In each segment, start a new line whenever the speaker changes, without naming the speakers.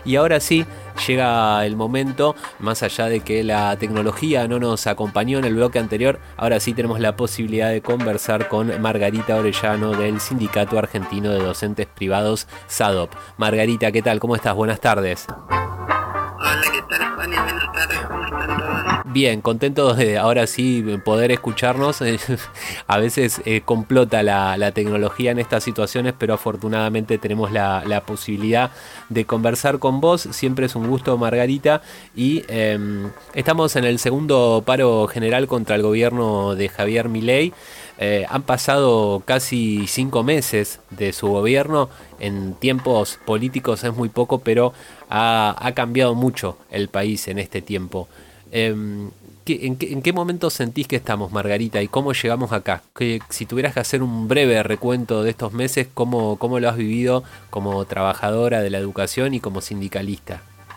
Y ahora sí, llega el momento, más allá de que la tecnología no nos acompañó en el bloque anterior, ahora sí tenemos la posibilidad de conversar con Margarita Orellano del Sindicato Argentino de Docentes Privados, SADOP. Margarita, ¿qué tal? ¿Cómo estás? Buenas tardes.
Hola, ¿qué tal, Juan? Y buenas tardes, ¿cómo están todos?
Bien, contentos de ahora sí poder escucharnos. A veces complota la tecnología en estas situaciones, pero afortunadamente tenemos la posibilidad de conversar con vos. Siempre es un gusto, Margarita. Y estamos en el segundo paro general contra el gobierno de Javier Milei. Han pasado casi 5 meses de su gobierno. En tiempos políticos es muy poco, pero ha cambiado mucho el país en este tiempo. ¿En qué momento sentís que estamos, Margarita, y cómo llegamos acá? Si tuvieras que hacer un breve recuento de estos meses, ¿cómo lo has vivido como trabajadora de la educación y como sindicalista?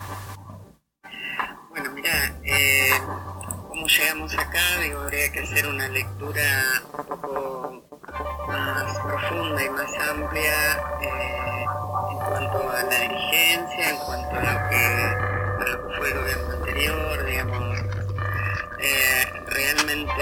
Bueno, mira, ¿cómo llegamos acá? Digo, habría que hacer una lectura un poco más profunda y más amplia en cuanto a la dirigencia, en cuanto a lo que fue el gobierno anterior, digamos. Realmente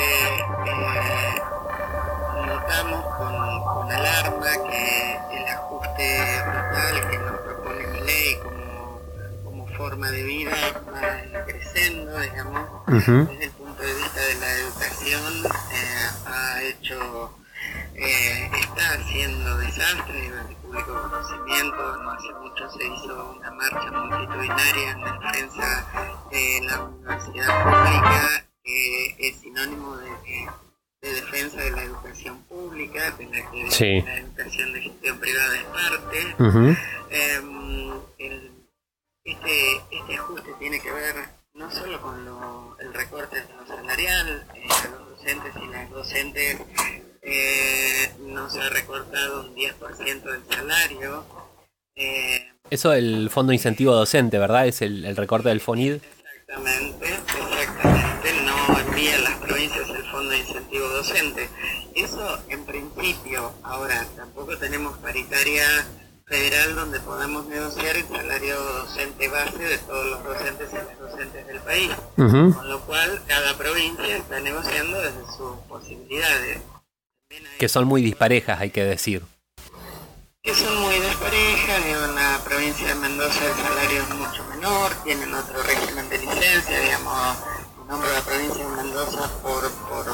notamos con alarma que el ajuste brutal que nos propone mi ley como forma de vida va creciendo, digamos,
Ujú.
desde el punto de vista de la educación, ha hecho, está haciendo desastres de público conocimiento. No hace mucho se hizo una marcha multitudinaria en defensa de la universidad pública, que es sinónimo de defensa de la educación pública, de la que
Sí.
la educación de gestión privada es parte.
Ujú.
El, este ajuste tiene que ver no solo con el recorte de lo salarial, a los docentes y las docentes nos ha recortado un 10% del salario. eh,
Eso del Fondo Incentivo Docente, ¿verdad? Es el recorte del FONID.
exactamente, no envía a las provincias el Fondo de Incentivo Docente. Eso en principio. Ahora, tampoco tenemos paritaria federal donde podamos negociar el salario docente base de todos los docentes y las docentes del país,
Ujú.
con lo cual cada provincia está negociando desde sus posibilidades. También
Que
hay
son muy disparejas, hay que decir.
que son muy desparejas. Digo, en la provincia de Mendoza el salario es mucho menor, tienen otro régimen de licencia, digamos, nombro la provincia de Mendoza por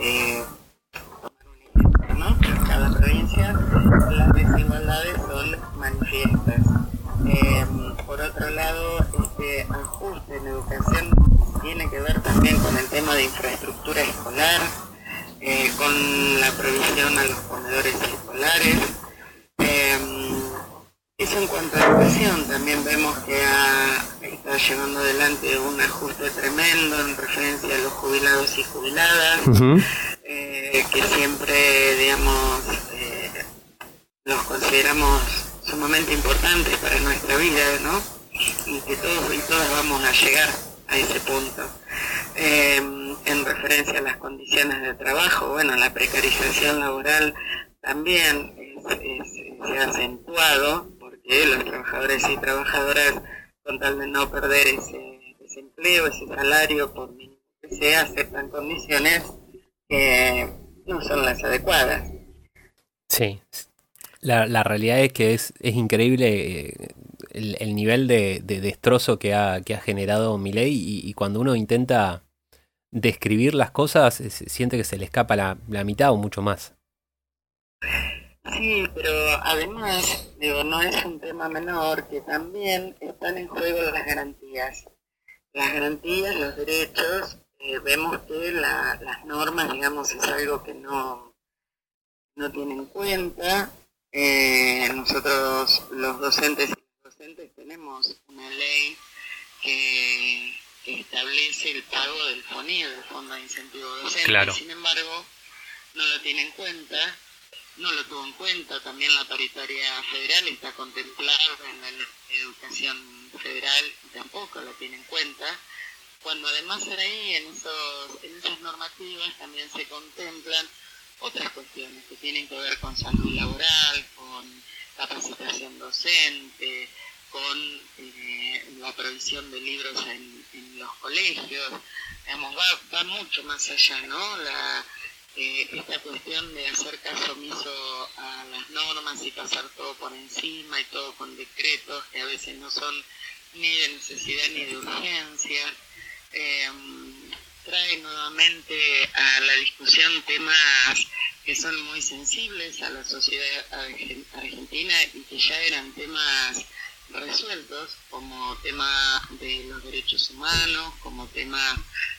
¿no? En cada provincia las desigualdades son manifiestas. Por otro lado, este ajuste en educación tiene que ver también con el tema de infraestructura escolar, con la provisión a los comedores escolares. Eh, Eso en cuanto a educación. También vemos que está llevando adelante un ajuste tremendo en referencia a los jubilados y jubiladas,
Ujú.
que siempre, digamos, los consideramos sumamente importantes para nuestra vida, ¿no? Y que todos y todas vamos a llegar a ese punto. En referencia a las condiciones de trabajo, bueno, la precarización laboral también se ha acentuado, porque los trabajadores y trabajadoras, con tal de no perder ese empleo, ese salario, por mínimo que sea, aceptan condiciones que no son las adecuadas.
Sí. La realidad es que es increíble el nivel de destrozo que ha generado Milei y cuando uno intenta describir las cosas siente que se le escapa la mitad o mucho más.
Sí, pero además, digo, no es un tema menor que también están en juego las garantías. Las garantías, los derechos, vemos que las normas, digamos, es algo que no tienen en cuenta. Nosotros, los docentes y los docentes, tenemos una ley que establece el pago del FONID, del Fondo de Incentivo Docente.
Claro.
Sin embargo, no lo tiene en cuenta. No lo tuvo en cuenta. También la paritaria federal está contemplada en la educación federal y tampoco la tiene en cuenta, cuando además ahí en esas normativas también se contemplan otras cuestiones que tienen que ver con salud laboral, con capacitación docente, con la provisión de libros en los colegios, digamos, va mucho más allá, ¿no? Esta cuestión de hacer caso omiso a las normas y pasar todo por encima y todo con decretos que a veces no son ni de necesidad ni de urgencia, trae nuevamente a la discusión temas que son muy sensibles a la sociedad argentina y que ya eran temas resueltos, como tema de los derechos humanos, como tema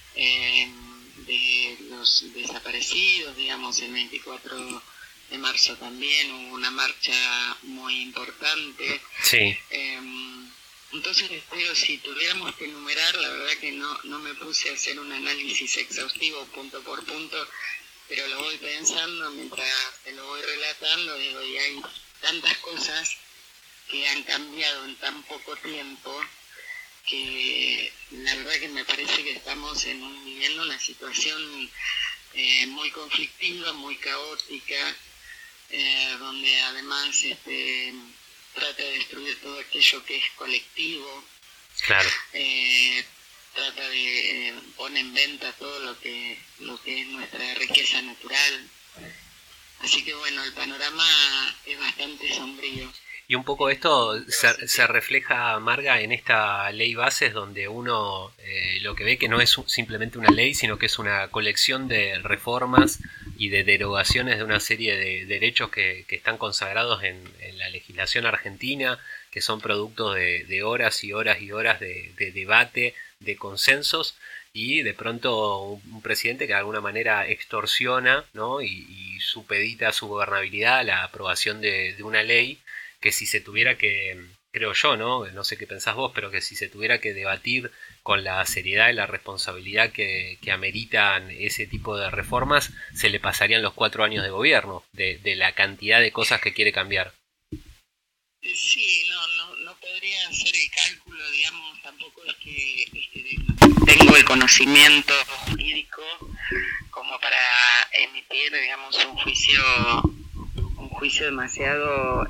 de los desaparecidos, digamos, el 24 de marzo también hubo una marcha muy importante.
Sí.
Entonces, digo, si tuviéramos que enumerar, la verdad que no me puse a hacer un análisis exhaustivo punto por punto, pero lo voy pensando mientras te lo voy relatando, digo, y hay tantas cosas que han cambiado en tan poco tiempo que la verdad que me parece que estamos viviendo una situación muy conflictiva, muy caótica, donde además trata de destruir todo aquello que es colectivo.
Claro.
Trata de poner en venta todo lo que es nuestra riqueza natural. Así que bueno, el panorama es bastante sombrío.
Y un poco esto se refleja, Marga, en esta ley bases donde uno lo que ve que no es simplemente una ley, sino que es una colección de reformas y de derogaciones de una serie de derechos que están consagrados en la legislación argentina, que son productos de horas y horas y horas de debate, de consensos, y de pronto un presidente que de alguna manera extorsiona, ¿no? y supedita a su gobernabilidad la aprobación de una ley que si se tuviera que, creo yo, no sé qué pensás vos, pero que si se tuviera que debatir con la seriedad y la responsabilidad que ameritan ese tipo de reformas, se le pasarían los 4 años de gobierno, de la cantidad de cosas que quiere cambiar.
Sí, no podría hacer el cálculo, digamos, tampoco es que tengo el conocimiento jurídico como para emitir, digamos, un juicio demasiado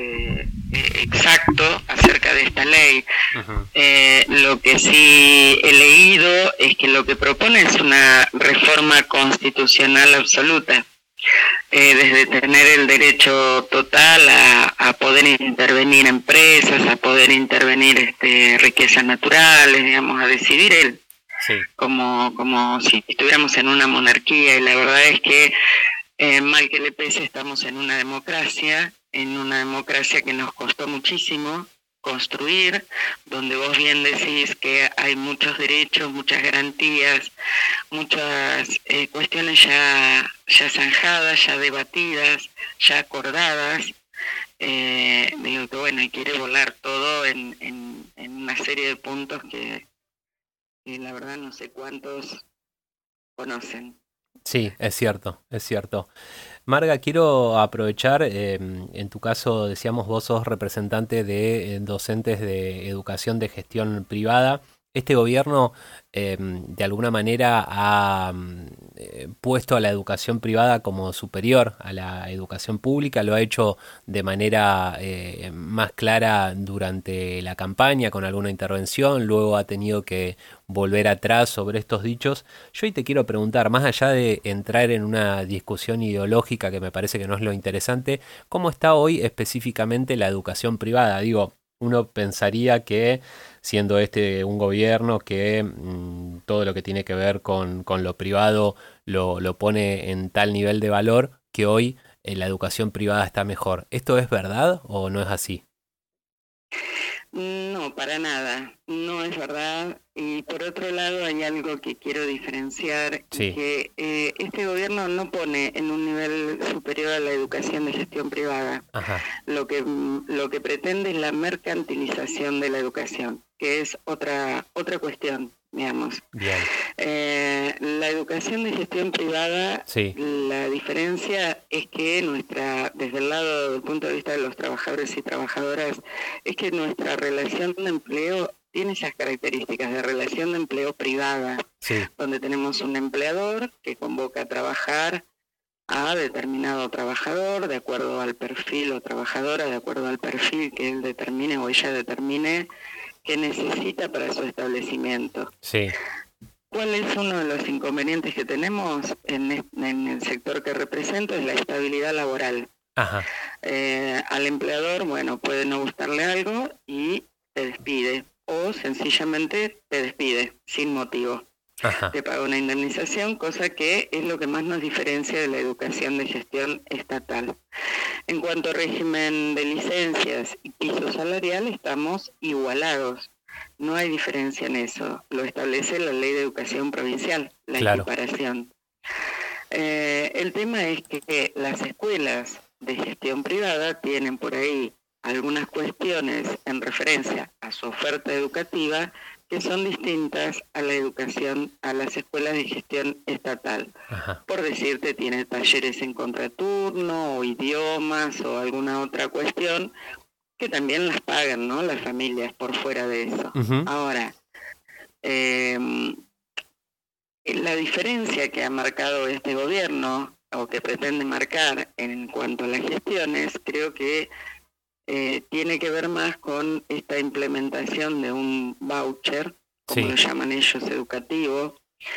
exacto acerca de esta ley. Uh-huh. Lo que sí he leído es que lo que propone es una reforma constitucional absoluta, desde tener el derecho total a poder intervenir empresas, a poder intervenir riquezas naturales, digamos, a decidir él, sí, como si estuviéramos en una monarquía. Y la verdad es que mal que le pese, estamos en una democracia que nos costó muchísimo construir, donde vos bien decís que hay muchos derechos, muchas garantías, muchas cuestiones ya zanjadas, ya debatidas, ya acordadas. Digo que bueno, y quiere volar todo en una serie de puntos que la verdad no sé cuántos conocen.
Sí, es cierto, es cierto. Marga, quiero aprovechar, en tu caso decíamos vos sos representante de docentes de educación de gestión privada. Este gobierno de alguna manera ha puesto a la educación privada como superior a la educación pública, lo ha hecho de manera más clara durante la campaña con alguna intervención, luego ha tenido que volver atrás sobre estos dichos. Yo hoy te quiero preguntar, más allá de entrar en una discusión ideológica que me parece que no es lo interesante, ¿cómo está hoy específicamente la educación privada? Digo, uno pensaría que siendo un gobierno que todo lo que tiene que ver con lo privado lo pone en tal nivel de valor, que hoy la educación privada está mejor. ¿Esto es verdad o no es así?
No, para nada, no es verdad. Y por otro lado hay algo que quiero diferenciar, sí, que este gobierno no pone en un nivel superior a la educación de gestión privada. Ajá. Lo que pretende es la mercantilización de la educación, que es otra cuestión, digamos. Bien. La educación de gestión privada, sí, la diferencia es que desde el lado del punto de vista de los trabajadores y trabajadoras, es que nuestra relación de empleo tiene esas características de relación de empleo privada, sí, donde tenemos un empleador que convoca a trabajar a determinado trabajador de acuerdo al perfil, o trabajadora de acuerdo al perfil que él determine o ella determine que necesita para su establecimiento.
Sí.
¿Cuál es uno de los inconvenientes que tenemos en el sector que represento? Es la estabilidad laboral.
Ajá.
Al empleador, bueno, puede no gustarle algo y te despide, o sencillamente te despide sin motivo.
Ajá.
Te paga una indemnización, cosa que es lo que más nos diferencia de la educación de gestión estatal. En cuanto al régimen de licencias y piso salarial, estamos igualados. No hay diferencia en eso. Lo establece la Ley de Educación Provincial, la equiparación. El tema es que las escuelas de gestión privada tienen por ahí algunas cuestiones en referencia a su oferta educativa que son distintas a la educación, a las escuelas de gestión estatal.
Ajá.
Por decirte, tiene talleres en contraturno, o idiomas, o alguna otra cuestión, que también las pagan, ¿no?, las familias por fuera de eso.
Uh-huh.
Ahora, la diferencia que ha marcado este gobierno, o que pretende marcar en cuanto a las gestiones, creo que tiene que ver más con esta implementación de un voucher, como lo llaman ellos, educativo,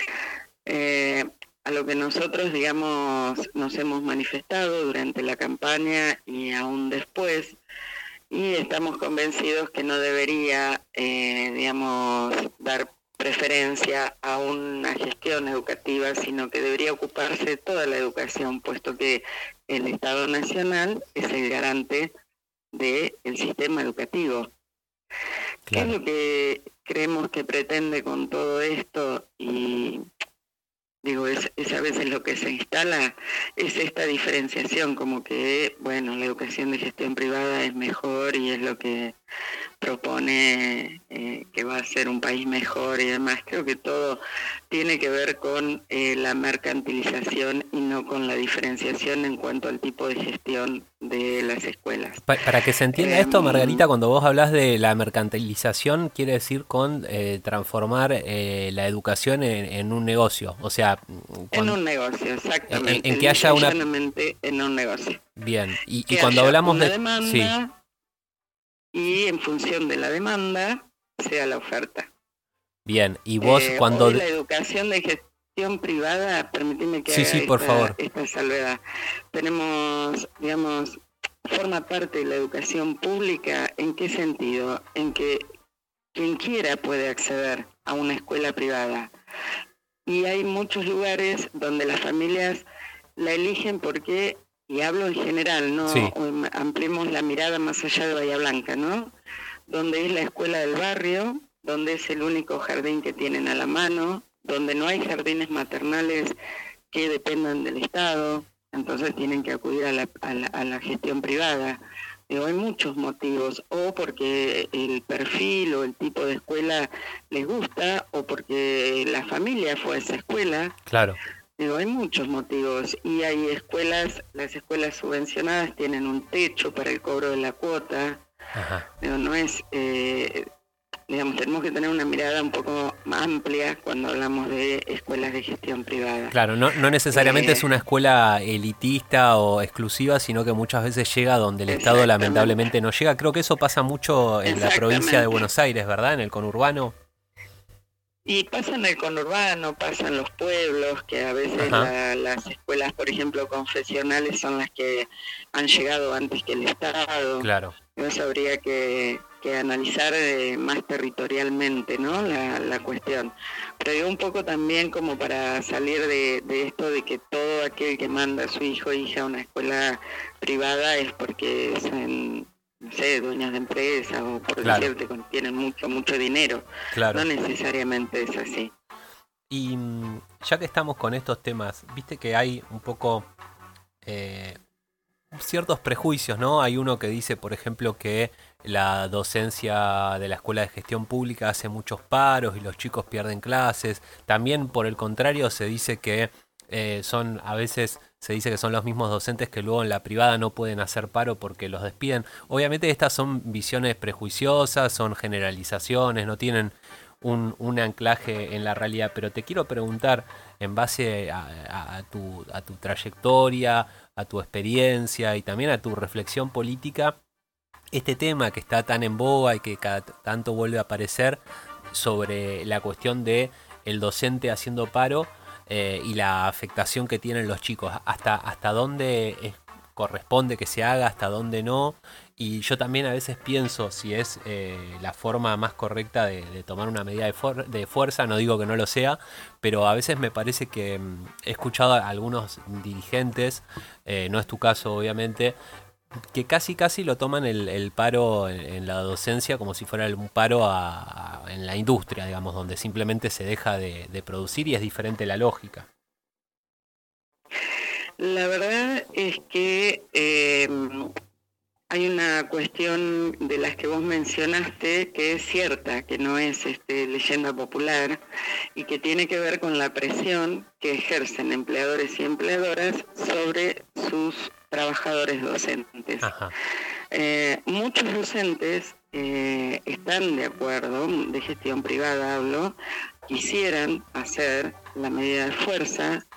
a lo que nosotros, digamos, nos hemos manifestado durante la campaña y aún después, y estamos convencidos que no debería, digamos, dar preferencia a una gestión educativa, sino que debería ocuparse toda la educación, puesto que el Estado Nacional es el garante del sistema educativo. Claro. ¿Qué es lo que creemos que pretende con todo esto? Y digo, es a veces lo que se instala, es esta diferenciación, como que, bueno, la educación de gestión privada es mejor y es lo que propone que va a ser un país mejor y demás. Creo que todo tiene que ver con la mercantilización y no con la diferenciación en cuanto al tipo de gestión de las escuelas.
Para que se entienda esto, Margarita, cuando vos hablas de la mercantilización, quiere decir con transformar la educación en un negocio, o sea...
En un negocio, exactamente.
En que haya una...
En un negocio.
Bien, y cuando hablamos de...
demanda, sí. Y en función de la demanda, sea la oferta.
Bien, y vos cuando...
la educación de gestión privada, permíteme que haga
por favor.
Esta salvedad. Tenemos, digamos, forma parte de la educación pública, ¿en qué sentido? En que quien quiera puede acceder a una escuela privada. Y hay muchos lugares donde las familias la eligen porque... Y hablo en general, ¿no? Sí. Ampliemos la mirada más allá de Bahía Blanca, ¿no? Donde es la escuela del barrio, donde es el único jardín que tienen a la mano, donde no hay jardines maternales que dependan del Estado, entonces tienen que acudir a la gestión privada. Digo, hay muchos motivos, o porque el perfil o el tipo de escuela les gusta, o porque la familia fue a esa escuela.
Claro.
Digo, hay muchos motivos y hay escuelas, las escuelas subvencionadas tienen un techo para el cobro de la cuota.
Ajá.
Digo, no es, digamos, tenemos que tener una mirada un poco más amplia cuando hablamos de escuelas de gestión privada.
Claro, no necesariamente es una escuela elitista o exclusiva, sino que muchas veces llega donde el Estado lamentablemente no llega. Creo que eso pasa mucho en la provincia de Buenos Aires, ¿verdad? En el conurbano.
Y pasa en el conurbano, pasa en los pueblos, que a veces las escuelas, por ejemplo, confesionales son las que han llegado antes que el Estado.
Claro.
Eso habría que analizar más territorialmente, ¿no? La cuestión. Pero digo un poco también como para salir de esto de que todo aquel que manda a su hijo o hija a una escuela privada es porque son... no sé, dueños de empresa o por decirte, tienen mucho dinero.
Claro.
No necesariamente es así.
Y ya que estamos con estos temas, viste que hay un poco ciertos prejuicios, ¿no? Hay uno que dice, por ejemplo, que la docencia de la Escuela de Gestión Pública hace muchos paros y los chicos pierden clases. También, por el contrario, se dice que a veces se dice que son los mismos docentes que luego en la privada no pueden hacer paro porque los despiden. Obviamente estas son visiones prejuiciosas, son generalizaciones, no tienen un anclaje en la realidad, pero te quiero preguntar, en base a tu trayectoria, a tu experiencia y también a tu reflexión política, este tema que está tan en boga y que cada tanto vuelve a aparecer sobre la cuestión de el docente haciendo paro y la afectación que tienen los chicos, hasta dónde corresponde que se haga, hasta dónde no. Y yo también a veces pienso si es la forma más correcta de tomar una medida de fuerza, no digo que no lo sea, pero a veces me parece que he escuchado a algunos dirigentes, no es tu caso obviamente, que casi lo toman el paro en la docencia como si fuera un paro en la industria, digamos, donde simplemente se deja de producir y es diferente la lógica.
La verdad es que hay una cuestión de las que vos mencionaste que es cierta, que no es leyenda popular y que tiene que ver con la presión que ejercen empleadores y empleadoras sobre sus trabajadores docentes. Muchos docentes están de acuerdo, de gestión privada hablo, quisieran hacer la medida de fuerza,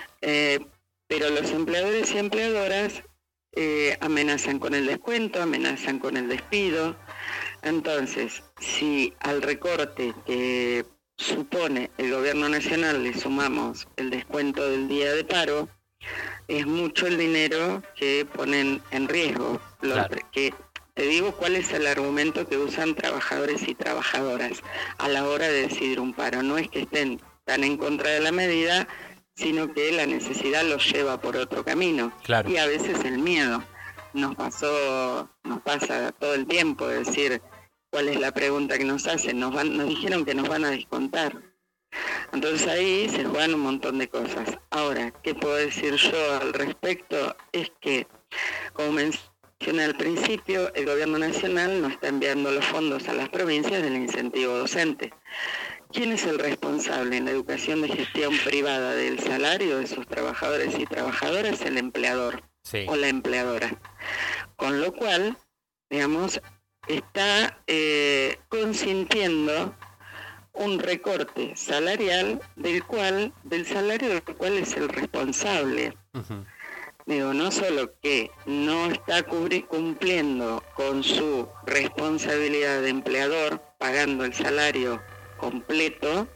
pero los empleadores y empleadoras amenazan con el descuento, amenazan con el despido. Entonces, si al recorte que supone el gobierno nacional le sumamos el descuento del día de paro, es mucho el dinero que ponen en riesgo. Claro. Que te digo cuál es el argumento que usan trabajadores y trabajadoras a la hora de decidir un paro. No es que estén tan en contra de la medida, sino que la necesidad los lleva por otro camino. Claro. Y a veces el miedo. Nos pasa todo el tiempo, es decir, ¿cuál es la pregunta que nos hacen? Nos dijeron que nos van a descontar. Entonces ahí se juegan un montón de cosas. Ahora, ¿qué puedo decir yo al respecto? Es que, como mencioné al principio, el gobierno nacional no está enviando los fondos a las provincias del incentivo docente. ¿Quién es el responsable en la educación de gestión privada del salario de sus trabajadores y trabajadoras? El empleador, sí, o la empleadora. Con lo cual, digamos, está consintiendo un recorte salarial del salario del cual es el responsable. Uh-huh. Digo, no solo que no está cumpliendo con su responsabilidad de empleador, pagando el salario completo,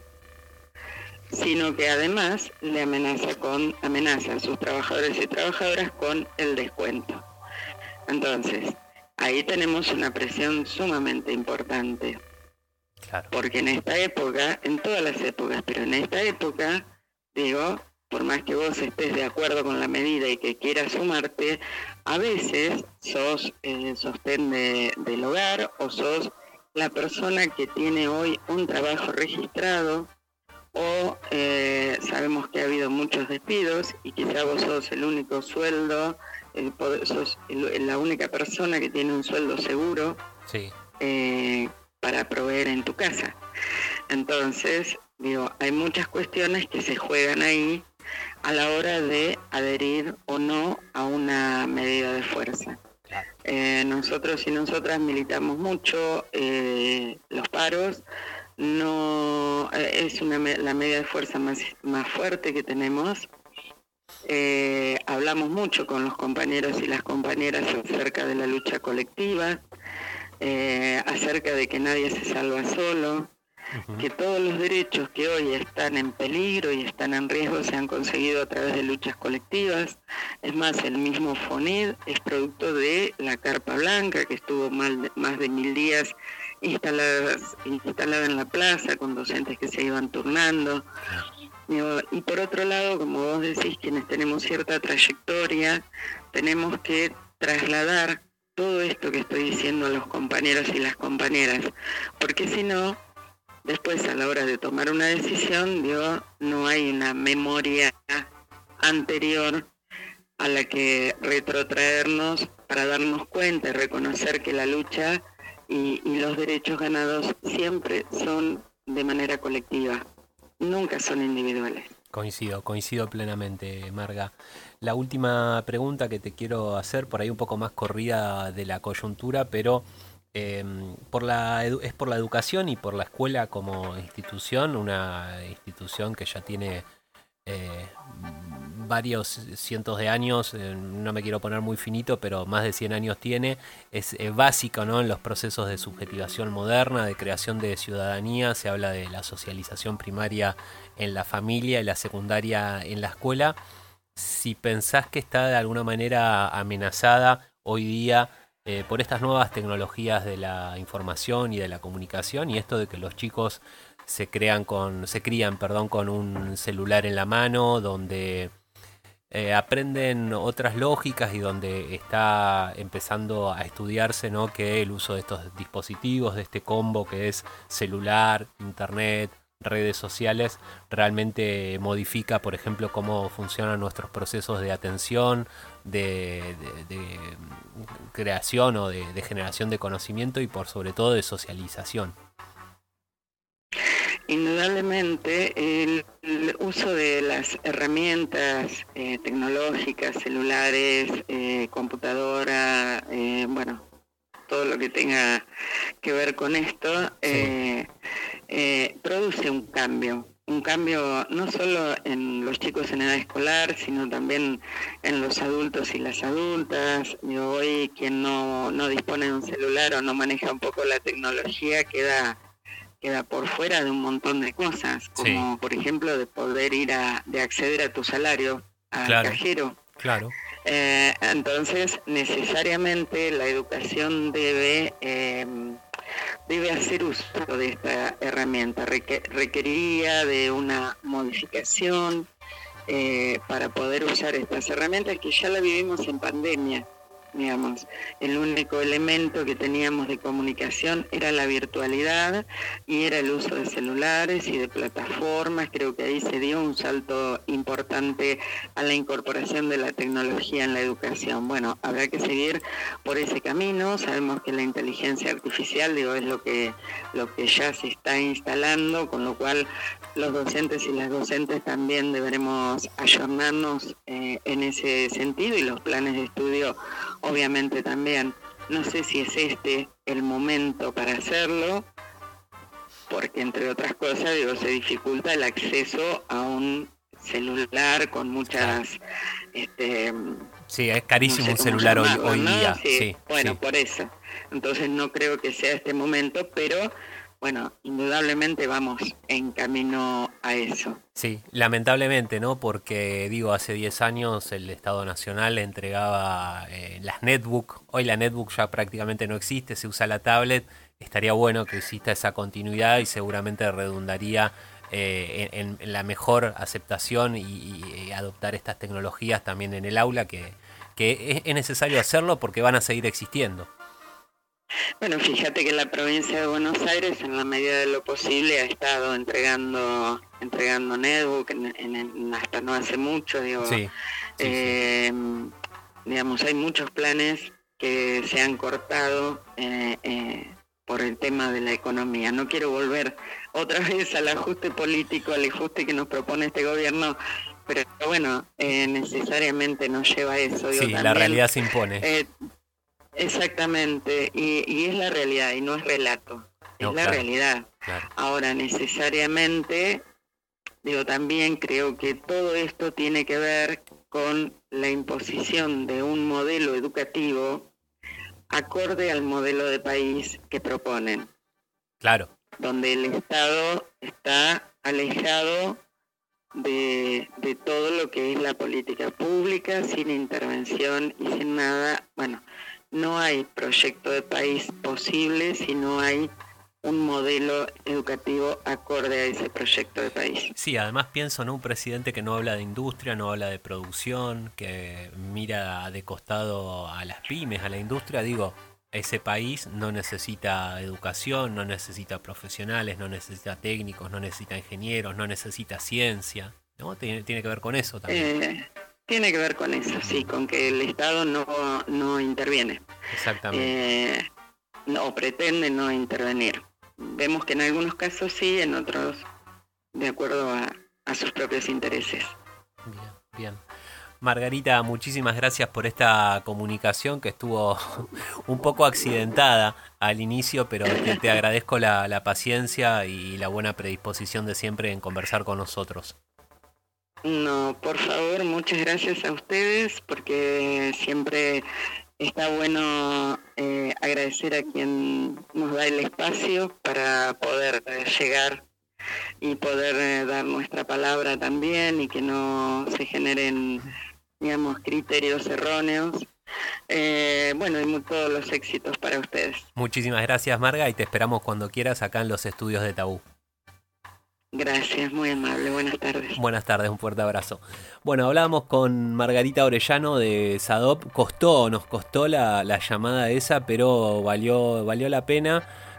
sino que además le amenaza a sus trabajadores y trabajadoras con el descuento. Entonces, ahí tenemos una presión sumamente importante. Claro. Porque en esta época, en todas las épocas, pero en esta época, digo, por más que vos estés de acuerdo con la medida y que quieras sumarte, a veces sos sostén del hogar o sos la persona que tiene hoy un trabajo registrado o sabemos que ha habido muchos despidos y quizá vos sos el único sueldo, sos la única persona que tiene un sueldo seguro. Sí. Para proveer en tu casa. Entonces, digo, hay muchas cuestiones que se juegan ahí a la hora de adherir o no a una medida de fuerza. Nosotros y nosotras militamos mucho los paros. No es la medida de fuerza más fuerte que tenemos. Hablamos mucho con los compañeros y las compañeras acerca de la lucha colectiva. Acerca de que nadie se salva solo, uh-huh, que todos los derechos que hoy están en peligro y están en riesgo se han conseguido a través de luchas colectivas. Es más, el mismo FONID es producto de la Carpa Blanca, que estuvo más de 1000 días instalada en la plaza, con docentes que se iban turnando. Y por otro lado, como vos decís, quienes tenemos cierta trayectoria, tenemos que trasladar todo esto que estoy diciendo a los compañeros y las compañeras, porque si no, después a la hora de tomar una decisión, digo, no hay una memoria anterior a la que retrotraernos para darnos cuenta y reconocer que la lucha y los derechos ganados siempre son de manera colectiva, nunca son individuales.
Coincido plenamente, Marga. La última pregunta que te quiero hacer, por ahí un poco más corrida de la coyuntura, pero es por la educación y por la escuela como institución, una institución que ya tiene varios cientos de años, no me quiero poner muy finito, pero más de 100 años tiene, es básico, ¿no? En los procesos de subjetivación moderna, de creación de ciudadanía. Se habla de la socialización primaria en la familia y la secundaria en la escuela. Si pensás que está de alguna manera amenazada hoy día por estas nuevas tecnologías de la información y de la comunicación, y esto de que los chicos se crían, perdón, con un celular en la mano, donde aprenden otras lógicas y donde está empezando a estudiarse, ¿no?, que el uso de estos dispositivos, de este combo que es celular, internet, redes sociales, realmente modifica, por ejemplo, cómo funcionan nuestros procesos de atención, de creación o de generación de conocimiento y por sobre todo de socialización.
Indudablemente el uso de las herramientas tecnológicas, celulares, computadora, bueno, todo lo que tenga que ver con esto, produce un cambio no solo en los chicos en edad escolar, sino también en los adultos y las adultas. Hoy quien no dispone de un celular o no maneja un poco la tecnología queda por fuera de un montón de cosas, como por ejemplo de poder de acceder a tu salario, al cajero.
Claro.
Entonces, necesariamente la educación debe hacer uso de esta herramienta. Requeriría de una modificación para poder usar estas herramientas que ya la vivimos en pandemia. Digamos, el único elemento que teníamos de comunicación era la virtualidad y era el uso de celulares y de plataformas. Creo que ahí se dio un salto importante a la incorporación de la tecnología en la educación. Bueno, habrá que seguir por ese camino. Sabemos que la inteligencia artificial, es lo que ya se está instalando, con lo cual los docentes y las docentes también deberemos ayornarnos en ese sentido, y los planes de estudio obviamente también. No sé si es este el momento para hacerlo, porque entre otras cosas, se dificulta el acceso a un celular con muchas...
sí, es carísimo un celular hoy día.
Sí, bueno, por eso. Entonces no creo que sea este momento, pero... bueno, indudablemente vamos en camino a eso.
Sí, lamentablemente, ¿no? Porque, hace 10 años el Estado Nacional le entregaba las netbook. Hoy la netbook ya prácticamente no existe, se usa la tablet. Estaría bueno que exista esa continuidad y seguramente redundaría en la mejor aceptación y adoptar estas tecnologías también en el aula, que es necesario hacerlo porque van a seguir existiendo.
Bueno, fíjate que la provincia de Buenos Aires, en la medida de lo posible, ha estado entregando netbook hasta no hace mucho, digamos, hay muchos planes que se han cortado por el tema de la economía. No quiero volver otra vez al ajuste político, al ajuste que nos propone este gobierno, pero bueno, necesariamente nos lleva a eso.
Sí, también, la realidad se impone.
Exactamente, y es la realidad y no es relato, es la realidad.
Claro.
Ahora, necesariamente, también creo que todo esto tiene que ver con la imposición de un modelo educativo acorde al modelo de país que proponen.
Claro.
Donde el Estado está alejado de todo lo que es la política pública, sin intervención y sin nada. Bueno, no hay proyecto de país posible si no hay un modelo educativo acorde a ese proyecto de país.
Sí, además pienso en un presidente que no habla de industria, no habla de producción, que mira de costado a las pymes, a la industria. Ese país no necesita educación, no necesita profesionales, no necesita técnicos, no necesita ingenieros, no necesita ciencia, ¿no? Tiene que ver con eso también.
Tiene que ver con eso, sí, con que el Estado no interviene.
Exactamente.
O pretende no intervenir. Vemos que en algunos casos sí, en otros de acuerdo a sus propios intereses.
Bien. Margarita, muchísimas gracias por esta comunicación que estuvo un poco accidentada al inicio, pero te agradezco la paciencia y la buena predisposición de siempre en conversar con nosotros.
No, por favor, muchas gracias a ustedes porque siempre está bueno agradecer a quien nos da el espacio para poder llegar y poder dar nuestra palabra también y que no se generen, digamos, criterios erróneos. Bueno, y todos los éxitos para ustedes.
Muchísimas gracias, Marga, y te esperamos cuando quieras acá en los estudios de Tabú.
Gracias, muy amable. Buenas tardes.
Buenas tardes, un fuerte abrazo. Bueno, hablábamos con Margarita Orellano de SADOP. Nos costó la llamada esa, pero valió la pena.